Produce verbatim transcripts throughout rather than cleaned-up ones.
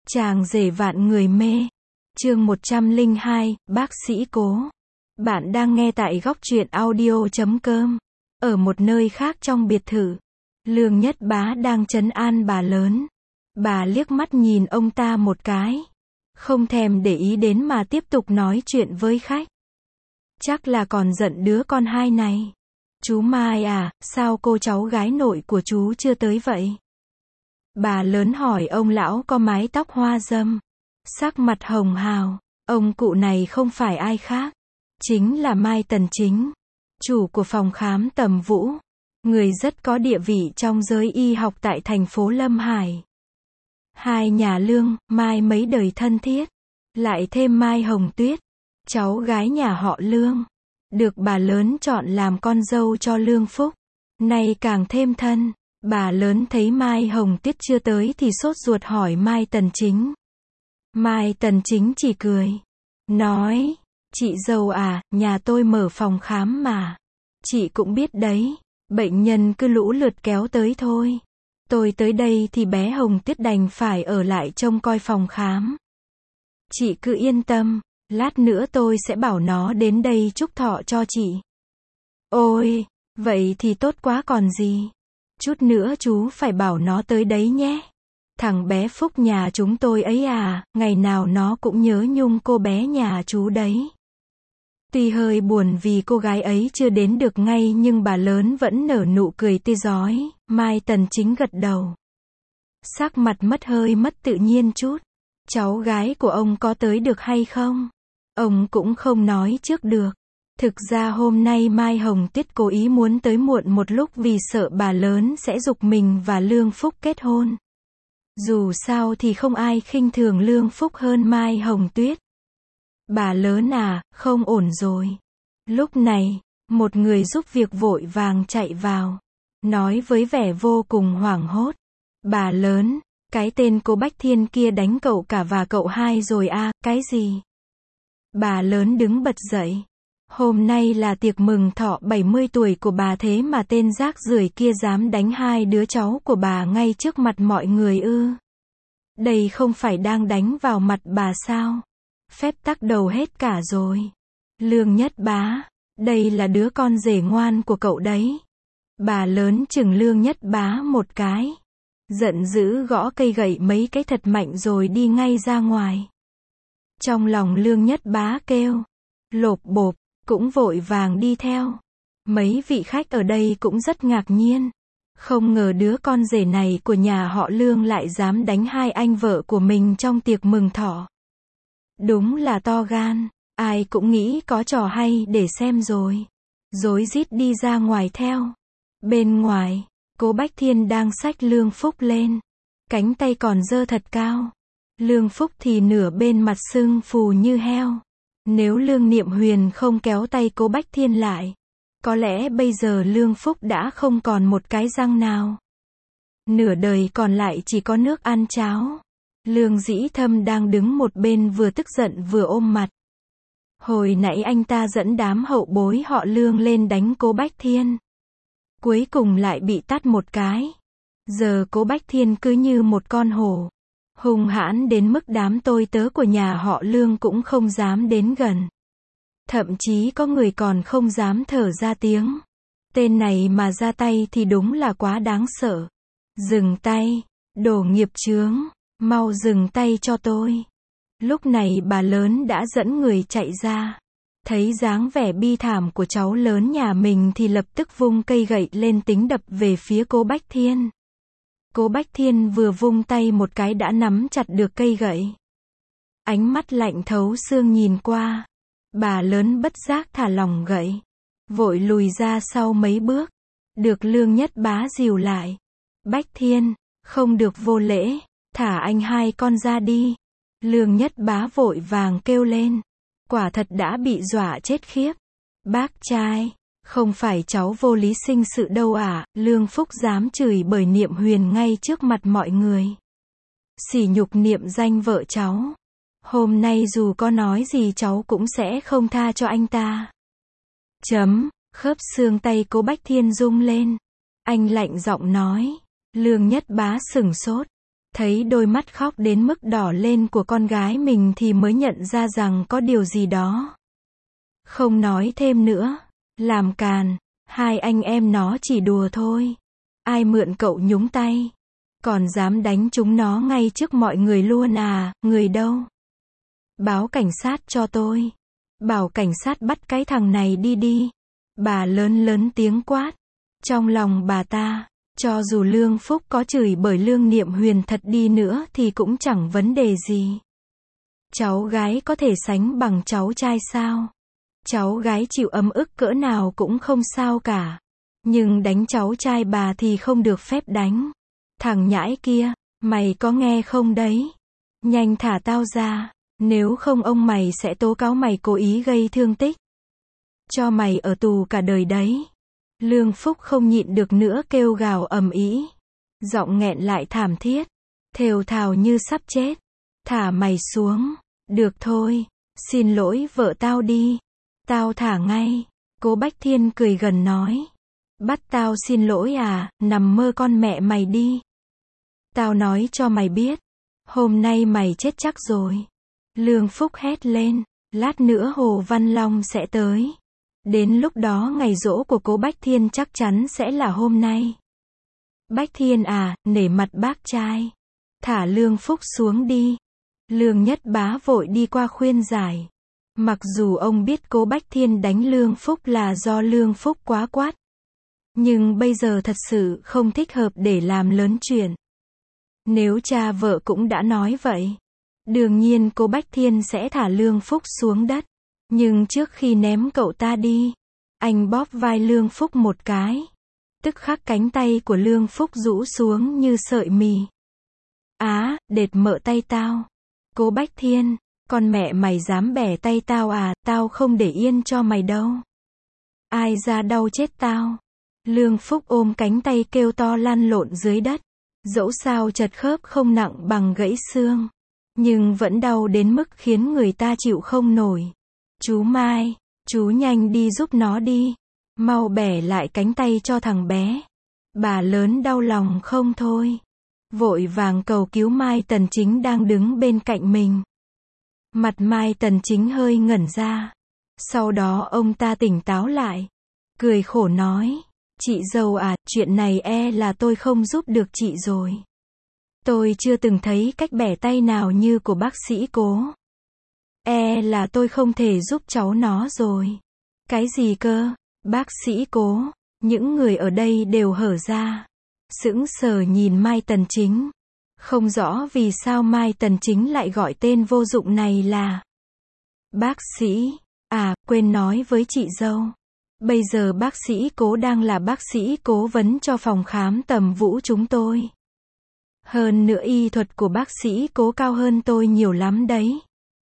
Chàng rể vạn người mê. Chương một trăm lẻ hai, bác sĩ Cố. Bạn đang nghe tại góc truyện audio chấm com. Ở một nơi khác trong biệt thự, Lương Nhất Bá đang trấn an bà lớn. Bà liếc mắt nhìn ông ta một cái, không thèm để ý đến mà tiếp tục nói chuyện với khách. Chắc là còn giận đứa con hai này. Chú Mai à, sao cô cháu gái nội của chú chưa tới vậy? Bà lớn hỏi ông lão có mái tóc hoa râm, sắc mặt hồng hào. Ông cụ này không phải ai khác, chính là Mai Tần Chính, chủ của phòng khám Tầm Vũ, người rất có địa vị trong giới y học tại thành phố Lâm Hải. Hai nhà Lương, Mai mấy đời thân thiết, lại thêm Mai Hồng Tuyết, cháu gái nhà họ Lương, được bà lớn chọn làm con dâu cho Lương Phúc, nay càng thêm thân. Bà lớn thấy Mai Hồng Tuyết chưa tới thì sốt ruột hỏi Mai Tần Chính. Mai Tần Chính chỉ cười, nói, chị dâu à, nhà tôi mở phòng khám mà. Chị cũng biết đấy, bệnh nhân cứ lũ lượt kéo tới thôi. Tôi tới đây thì bé Hồng Tuyết đành phải ở lại trông coi phòng khám. Chị cứ yên tâm, lát nữa tôi sẽ bảo nó đến đây chúc thọ cho chị. Ôi, vậy thì tốt quá còn gì. Chút nữa chú phải bảo nó tới đấy nhé. Thằng bé Phúc nhà chúng tôi ấy à, ngày nào nó cũng nhớ nhung cô bé nhà chú đấy. Tuy hơi buồn vì cô gái ấy chưa đến được ngay nhưng bà lớn vẫn nở nụ cười tươi rói. Mai Tần Chính gật đầu, sắc mặt mất hơi mất tự nhiên chút. Cháu gái của ông có tới được hay không? Ông cũng không nói trước được. Thực ra hôm nay Mai Hồng Tuyết cố ý muốn tới muộn một lúc vì sợ bà lớn sẽ giục mình và Lương Phúc kết hôn. Dù sao thì không ai khinh thường Lương Phúc hơn Mai Hồng Tuyết. Bà lớn à, không ổn rồi. Lúc này, một người giúp việc vội vàng chạy vào, nói với vẻ vô cùng hoảng hốt. Bà lớn, cái tên cô Bách Thiên kia đánh cậu cả và cậu hai rồi à, cái gì? Bà lớn đứng bật dậy. Hôm nay là tiệc mừng thọ bảy mươi tuổi của bà thế mà tên rác rưởi kia dám đánh hai đứa cháu của bà ngay trước mặt mọi người ư? Đây không phải đang đánh vào mặt bà sao? Phép tắc đầu hết cả rồi. Lương Nhất Bá, đây là đứa con rể ngoan của cậu đấy. Bà lớn chừng Lương Nhất Bá một cái, giận dữ gõ cây gậy mấy cái thật mạnh rồi đi ngay ra ngoài. Trong lòng Lương Nhất Bá kêu lộp bộp, cũng vội vàng đi theo. Mấy vị khách ở đây cũng rất ngạc nhiên. Không ngờ đứa con rể này của nhà họ Lương lại dám đánh hai anh vợ của mình trong tiệc mừng thọ. Đúng là to gan, ai cũng nghĩ có trò hay để xem rồi. Rối rít đi ra ngoài theo. Bên ngoài, cô Bách Thiên đang xách Lương Phúc lên. Cánh tay còn giơ thật cao. Lương Phúc thì nửa bên mặt sưng phù như heo. Nếu Lương Niệm Huyền không kéo tay cô Bách Thiên lại, có lẽ bây giờ Lương Phúc đã không còn một cái răng nào. Nửa đời còn lại chỉ có nước ăn cháo. Lương Dĩ Thâm đang đứng một bên vừa tức giận vừa ôm mặt. Hồi nãy anh ta dẫn đám hậu bối họ Lương lên đánh cô Bách Thiên. Cuối cùng lại bị tát một cái. Giờ cô Bách Thiên cứ như một con hổ. Hung hãn đến mức đám tôi tớ của nhà họ Lương cũng không dám đến gần. Thậm chí có người còn không dám thở ra tiếng. Tên này mà ra tay thì đúng là quá đáng sợ. Dừng tay, đồ nghiệp chướng, mau dừng tay cho tôi. Lúc này bà lớn đã dẫn người chạy ra. Thấy dáng vẻ bi thảm của cháu lớn nhà mình thì lập tức vung cây gậy lên tính đập về phía cô Bách Thiên. Cô Bách Thiên vừa vung tay một cái đã nắm chặt được cây gậy. Ánh mắt lạnh thấu xương nhìn qua. Bà lớn bất giác thả lỏng gậy, vội lùi ra sau mấy bước. Được Lương Nhất Bá dìu lại. Bách Thiên, không được vô lễ, thả anh hai con ra đi. Lương Nhất Bá vội vàng kêu lên. Quả thật đã bị dọa chết khiếp. Bác trai, không phải cháu vô lý sinh sự đâu à? Lương Phúc dám chửi bởi Niệm Huyền ngay trước mặt mọi người. Sỉ nhục niệm danh vợ cháu. Hôm nay dù có nói gì cháu cũng sẽ không tha cho anh ta. Chấm, khớp xương tay cô Bách Thiên rung lên. Anh lạnh giọng nói. Lương Nhất Bá sửng sốt. Thấy đôi mắt khóc đến mức đỏ lên của con gái mình thì mới nhận ra rằng có điều gì đó không nói thêm nữa. Làm càn, hai anh em nó chỉ đùa thôi. Ai mượn cậu nhúng tay, còn dám đánh chúng nó ngay trước mọi người luôn à, người đâu? Báo cảnh sát cho tôi. Bảo cảnh sát bắt cái thằng này đi đi. Bà lớn lớn tiếng quát. Trong lòng bà ta, cho dù Lương Phúc có chửi bởi Lương Niệm Huyền thật đi nữa thì cũng chẳng vấn đề gì. Cháu gái có thể sánh bằng cháu trai sao? Cháu gái chịu ấm ức cỡ nào cũng không sao cả. Nhưng đánh cháu trai bà thì không được phép đánh. Thằng nhãi kia, mày có nghe không đấy? Nhanh thả tao ra, nếu không ông mày sẽ tố cáo mày cố ý gây thương tích. Cho mày ở tù cả đời đấy. Lương Phúc không nhịn được nữa kêu gào ầm ĩ. Giọng nghẹn lại thảm thiết, thều thào như sắp chết. Thả mày xuống. Được thôi, xin lỗi vợ tao đi. Tao thả ngay. Cố Bách Thiên cười gần nói. Bắt tao xin lỗi à, nằm mơ con mẹ mày đi. Tao nói cho mày biết, hôm nay mày chết chắc rồi. Lương Phúc hét lên, lát nữa Hồ Văn Long sẽ tới. Đến lúc đó ngày giỗ của Cố Bách Thiên chắc chắn sẽ là hôm nay. Bách Thiên à, nể mặt bác trai. Thả Lương Phúc xuống đi. Lương Nhất Bá vội đi qua khuyên giải. Mặc dù ông biết Cố Bách Thiên đánh Lương Phúc là do Lương Phúc quá quát. Nhưng bây giờ thật sự không thích hợp để làm lớn chuyện. Nếu cha vợ cũng đã nói vậy, đương nhiên Cố Bách Thiên sẽ thả Lương Phúc xuống đất. Nhưng trước khi ném cậu ta đi, anh bóp vai Lương Phúc một cái. Tức khắc cánh tay của Lương Phúc rũ xuống như sợi mì. Á, đệt mợ tay tao. Cố Bách Thiên, con mẹ mày dám bẻ tay tao à, tao không để yên cho mày đâu. Ai ra đau chết tao. Lương Phúc ôm cánh tay kêu to lăn lộn dưới đất. Dẫu sao chật khớp không nặng bằng gãy xương, nhưng vẫn đau đến mức khiến người ta chịu không nổi. Chú Mai, chú nhanh đi giúp nó đi. Mau bẻ lại cánh tay cho thằng bé. Bà lớn đau lòng không thôi. Vội vàng cầu cứu Mai Tần Chính đang đứng bên cạnh mình. Mặt Mai Tần Chính hơi ngẩn ra. Sau đó ông ta tỉnh táo lại. Cười khổ nói. Chị dâu à, chuyện này e là tôi không giúp được chị rồi. Tôi chưa từng thấy cách bẻ tay nào như của bác sĩ Cố. E là tôi không thể giúp cháu nó rồi. Cái gì cơ? Bác sĩ Cố. Những người ở đây đều hở ra. Sững sờ nhìn Mai Tần Chính. Không rõ vì sao Mai Tần Chính lại gọi tên vô dụng này là bác sĩ. À, quên nói với chị dâu. Bây giờ bác sĩ Cố đang là bác sĩ cố vấn cho phòng khám Tầm Vũ chúng tôi. Hơn nữa y thuật của bác sĩ Cố cao hơn tôi nhiều lắm đấy.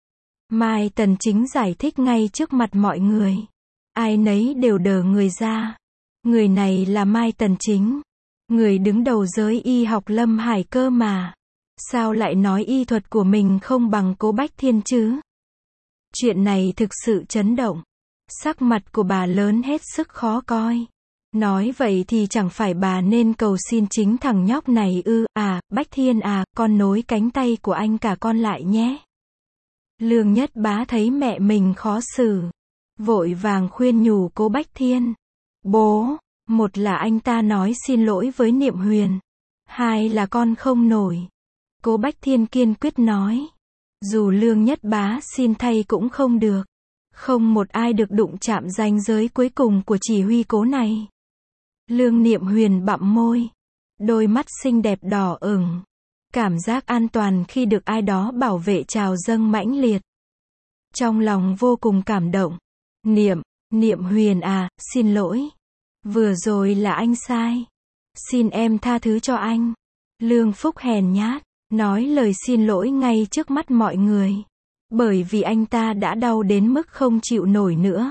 Mai Tần Chính giải thích ngay trước mặt mọi người. Ai nấy đều đờ người ra. Người này là Mai Tần Chính, người đứng đầu giới y học Lâm Hải cơ mà. Sao lại nói y thuật của mình không bằng Cố Bách Thiên chứ? Chuyện này thực sự chấn động. Sắc mặt của bà lớn hết sức khó coi. Nói vậy thì chẳng phải bà nên cầu xin chính thằng nhóc này ư? À, Bách Thiên à, con nối cánh tay của anh cả con lại nhé. Lương Nhất Bá thấy mẹ mình khó xử, vội vàng khuyên nhủ Cố Bách Thiên. Bố, một là anh ta nói xin lỗi với Niệm Huyền, hai là con không nổi. Cố Bách Thiên kiên quyết nói. Dù Lương Nhất Bá xin thay cũng không được. Không một ai được đụng chạm ranh giới cuối cùng của chỉ huy Cố này. Lương Niệm Huyền bặm môi, đôi mắt xinh đẹp đỏ ửng. Cảm giác an toàn khi được ai đó bảo vệ trào dâng mãnh liệt. Trong lòng vô cùng cảm động. Niệm, Niệm Huyền à, xin lỗi. Vừa rồi là anh sai. Xin em tha thứ cho anh. Lương Phúc hèn nhát, nói lời xin lỗi ngay trước mắt mọi người. Bởi vì anh ta đã đau đến mức không chịu nổi nữa.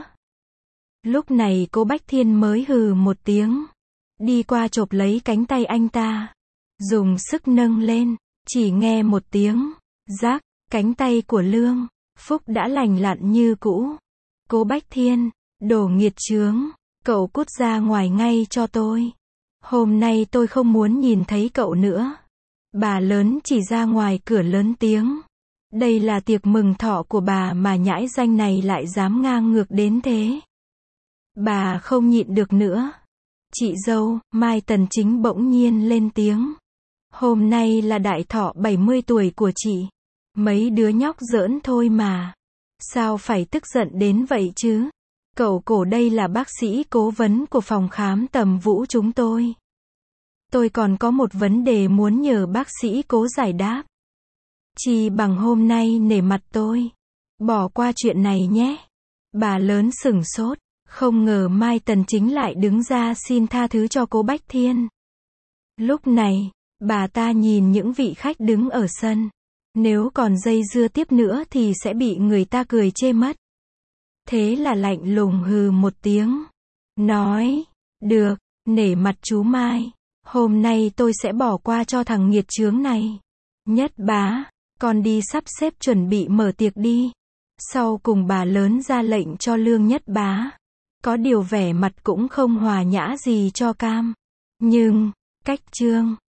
Lúc này Cố Bách Thiên mới hừ một tiếng. Đi qua chộp lấy cánh tay anh ta. Dùng sức nâng lên. Chỉ nghe một tiếng. Rác, cánh tay của Lương Phúc đã lành lặn như cũ. Cố Bách Thiên, đồ nghiệt chướng. Cậu cút ra ngoài ngay cho tôi. Hôm nay tôi không muốn nhìn thấy cậu nữa. Bà lớn chỉ ra ngoài cửa lớn tiếng. Đây là tiệc mừng thọ của bà mà nhãi ranh này lại dám ngang ngược đến thế. Bà không nhịn được nữa. Chị dâu, Mai Tần Chính bỗng nhiên lên tiếng. Hôm nay là đại thọ bảy mươi tuổi của chị. Mấy đứa nhóc giỡn thôi mà. Sao phải tức giận đến vậy chứ? Cậu Cổ đây là bác sĩ cố vấn của phòng khám Tầm Vũ chúng tôi. Tôi còn có một vấn đề muốn nhờ bác sĩ Cố giải đáp. Chỉ bằng hôm nay nể mặt tôi. Bỏ qua chuyện này nhé. Bà lớn sửng sốt. Không ngờ Mai Tần Chính lại đứng ra xin tha thứ cho Cố Bách Thiên. Lúc này, bà ta nhìn những vị khách đứng ở sân. Nếu còn dây dưa tiếp nữa thì sẽ bị người ta cười chê mất. Thế là lạnh lùng hừ một tiếng. Nói, được, nể mặt chú Mai. Hôm nay tôi sẽ bỏ qua cho thằng nghiệt chướng này. Nhất Bá, con đi sắp xếp chuẩn bị mở tiệc đi. Sau cùng bà lớn ra lệnh cho Lương Nhất Bá. Có điều vẻ mặt cũng không hòa nhã gì cho cam. Nhưng, cách trương.